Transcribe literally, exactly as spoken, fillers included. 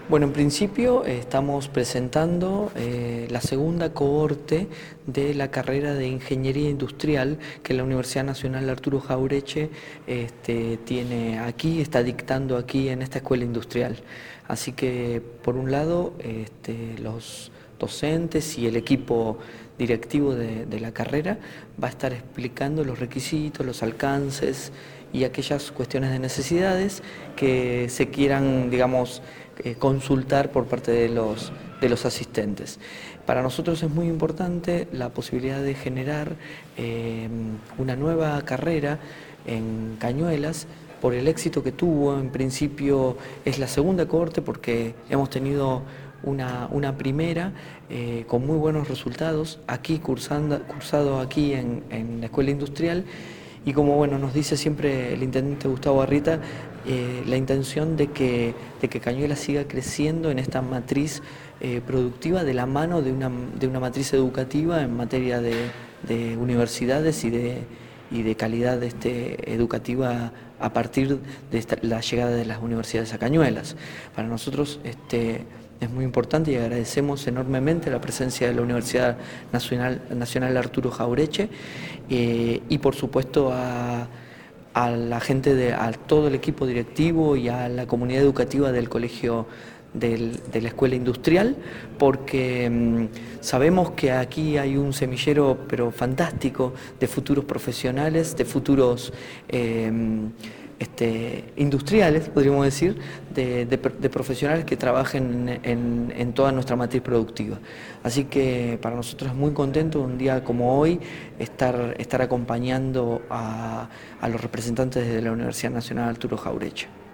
Bueno, en principio eh, estamos presentando eh, la segunda cohorte de la carrera de Ingeniería Industrial que la Universidad Nacional Arturo Jauretche este, tiene aquí, está dictando aquí en esta escuela industrial. Así que, por un lado, este, los docentes y el equipo directivo de, de la carrera va a estar explicando los requisitos, los alcances y aquellas cuestiones de necesidades que se quieran, digamos, eh, consultar por parte de los, de los asistentes. Para nosotros es muy importante la posibilidad de generar eh, una nueva carrera en Cañuelas por el éxito que tuvo. En principio es la segunda cohorte porque hemos tenido una, una primera eh, con muy buenos resultados aquí cursando, cursado aquí en, en la Escuela Industrial. Y como bueno, nos dice siempre el intendente Gustavo Arrieta, eh, la intención de que, de que Cañuelas siga creciendo en esta matriz eh, productiva de la mano de una, de una matriz educativa en materia de, de universidades y de, y de calidad este, educativa a partir de esta, la llegada de las universidades a Cañuelas. Para nosotros este, es muy importante y agradecemos enormemente la presencia de la Universidad Nacional, Nacional Arturo Jauretche eh, y por supuesto a, a la gente, de, a todo el equipo directivo y a la comunidad educativa del colegio del, de la Escuela Industrial, porque mmm, sabemos que aquí hay un semillero pero fantástico de futuros profesionales, de futuros eh, Este, industriales, podríamos decir, de, de, de profesionales que trabajen en, en toda nuestra matriz productiva. Así que para nosotros es muy contento un día como hoy estar, estar acompañando a, a los representantes de la Universidad Nacional Arturo Jauretche.